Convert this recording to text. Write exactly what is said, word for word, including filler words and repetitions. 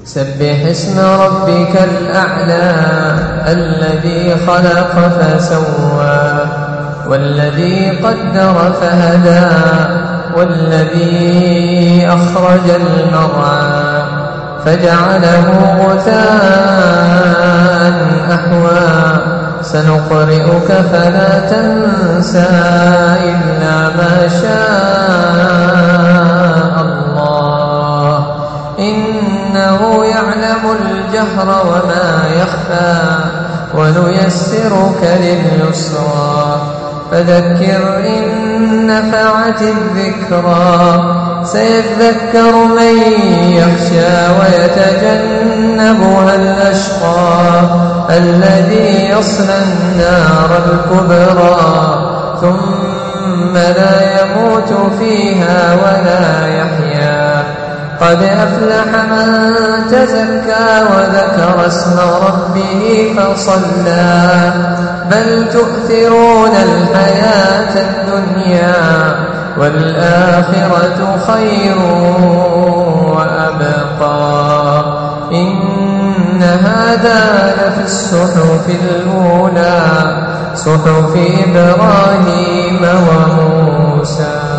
سبح اسم ربك الأعلى الذي خلق فسوى والذي قدر فهدى والذي أخرج المرعى فجعله غثاء أحوى سنقرئك فلا تنسى إلا ما شاء الله إنه يعلم الجهر وما يخفى ونيسرك لليسرى فذكر إن نفعت الذكرى سيذكر من يخشى ويتجنبها الأشقى الذي يصلى النار الكبرى ثم لا يموت فيها ولا يحيا قد أفلح من تزكى وذكر اسم ربه فصلى بل تؤثرون الحياة الدنيا والآخرة خير وأبقى إن هذا لفي الصحف الأولى صحف إبراهيم وموسى.